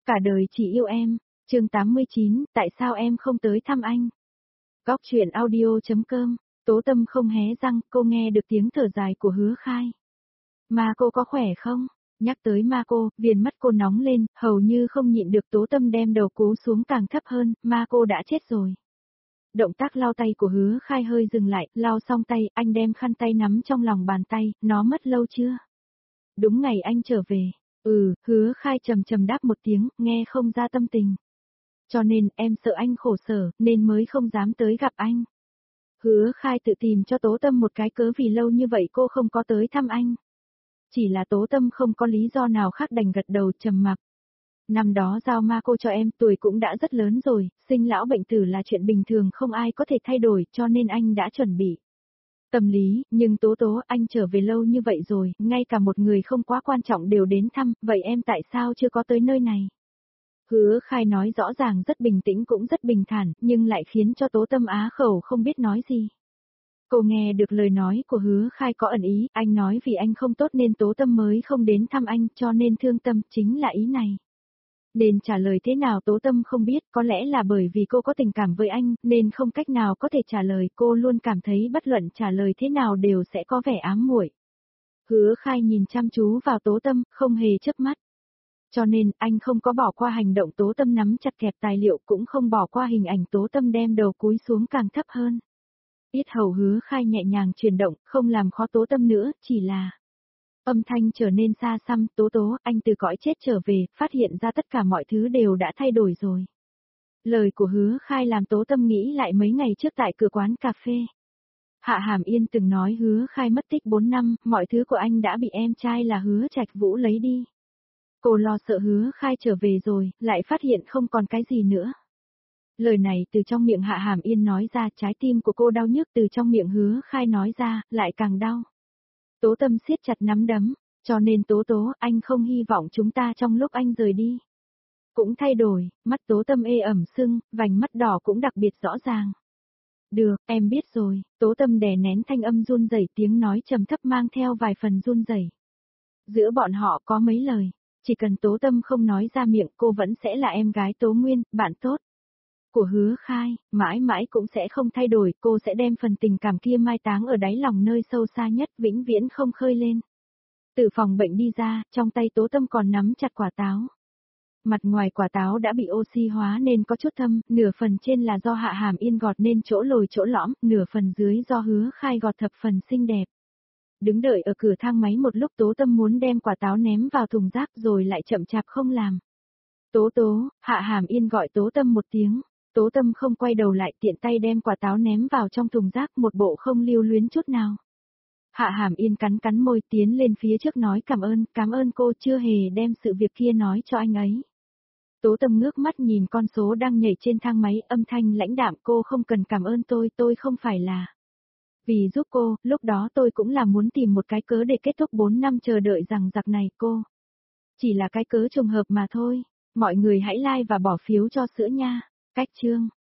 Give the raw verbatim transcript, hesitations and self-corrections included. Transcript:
Cả đời chỉ yêu em. Chương tám mươi chín, tại sao em không tới thăm anh? Góc truyện audio.com, Tố Tâm không hé răng, cô nghe được tiếng thở dài của Hứa Khai. Ma cô có khỏe không? Nhắc tới ma cô, viền mắt cô nóng lên, hầu như không nhịn được. Tố Tâm đem đầu cúi xuống càng thấp hơn, ma cô đã chết rồi. Động tác lau tay của Hứa Khai hơi dừng lại, lau xong tay, anh đem khăn tay nắm trong lòng bàn tay, nó mất lâu chưa? Đúng ngày anh trở về. Ừ, Hứa Khai trầm trầm đáp một tiếng, nghe không ra tâm tình. Cho nên, em sợ anh khổ sở, nên mới không dám tới gặp anh. Hứa Khai tự tìm cho Tố Tâm một cái cớ vì lâu như vậy cô không có tới thăm anh. Chỉ là Tố Tâm không có lý do nào khác đành gật đầu trầm mặc. Năm đó giao ma cô cho em, tuổi cũng đã rất lớn rồi, sinh lão bệnh tử là chuyện bình thường không ai có thể thay đổi, cho nên anh đã chuẩn bị tâm lý, nhưng Tố Tố, anh trở về lâu như vậy rồi, ngay cả một người không quá quan trọng đều đến thăm, vậy em tại sao chưa có tới nơi này? Hứa Khai nói rõ ràng rất bình tĩnh cũng rất bình thản, nhưng lại khiến cho Tố Tâm á khẩu không biết nói gì. Cô nghe được lời nói của Hứa Khai có ẩn ý, anh nói vì anh không tốt nên Tố Tâm mới không đến thăm anh, cho nên thương tâm, chính là ý này. Nên trả lời thế nào Tố Tâm không biết, có lẽ là bởi vì cô có tình cảm với anh, nên không cách nào có thể trả lời, cô luôn cảm thấy bất luận trả lời thế nào đều sẽ có vẻ ám muội. Hứa Khai nhìn chăm chú vào Tố Tâm, không hề chớp mắt. Cho nên, anh không có bỏ qua hành động Tố Tâm nắm chặt kẹp tài liệu, cũng không bỏ qua hình ảnh Tố Tâm đem đầu cúi xuống càng thấp hơn. Yết hầu Hứa Khai nhẹ nhàng chuyển động, không làm khó Tố Tâm nữa, chỉ là âm thanh trở nên xa xăm. Tố Tố, anh từ cõi chết trở về, phát hiện ra tất cả mọi thứ đều đã thay đổi rồi. Lời của Hứa Khai làm Tố Tâm nghĩ lại mấy ngày trước tại cửa quán cà phê. Hạ Hàm Yên từng nói Hứa Khai mất tích bốn năm, mọi thứ của anh đã bị em trai là Hứa Trạch Vũ lấy đi. Cô lo sợ Hứa Khai trở về rồi, lại phát hiện không còn cái gì nữa. Lời này từ trong miệng Hạ Hàm Yên nói ra, trái tim của cô đau nhức, từ trong miệng Hứa Khai nói ra, lại càng đau. Tố Tâm siết chặt nắm đấm, cho nên Tố Tố, anh không hy vọng chúng ta trong lúc anh rời đi cũng thay đổi. Mắt Tố Tâm ê ẩm sưng, vành mắt đỏ cũng đặc biệt rõ ràng. Được, em biết rồi. Tố Tâm đè nén thanh âm run rẩy, tiếng nói trầm thấp mang theo vài phần run rẩy. Giữa bọn họ có mấy lời, chỉ cần Tố Tâm không nói ra miệng, cô vẫn sẽ là em gái Tố Nguyên, bạn tốt của Hứa Khai, mãi mãi cũng sẽ không thay đổi, cô sẽ đem phần tình cảm kia mai táng ở đáy lòng nơi sâu xa nhất, vĩnh viễn không khơi lên. Từ phòng bệnh đi ra, trong tay Tố Tâm còn nắm chặt quả táo. Mặt ngoài quả táo đã bị oxy hóa nên có chút thâm, nửa phần trên là do Hạ Hàm Yên gọt nên chỗ lồi chỗ lõm, nửa phần dưới do Hứa Khai gọt thập phần xinh đẹp. Đứng đợi ở cửa thang máy một lúc, Tố Tâm muốn đem quả táo ném vào thùng rác rồi lại chậm chạp không làm. Tố Tố, Hạ Hàm Yên gọi Tố Tâm một tiếng. Tố Tâm không quay đầu lại, tiện tay đem quả táo ném vào trong thùng rác, một bộ không lưu luyến chút nào. Hạ Hàm Yên cắn cắn môi, tiến lên phía trước nói cảm ơn, cảm ơn cô chưa hề đem sự việc kia nói cho anh ấy. Tố Tâm ngước mắt nhìn con số đang nhảy trên thang máy, âm thanh lãnh đạm, cô không cần cảm ơn tôi, tôi không phải là vì giúp cô, lúc đó tôi cũng là muốn tìm một cái cớ để kết thúc bốn năm chờ đợi rằng giặc này cô. Chỉ là cái cớ trùng hợp mà thôi. Mọi người hãy like và bỏ phiếu cho sữa nha. Cách chương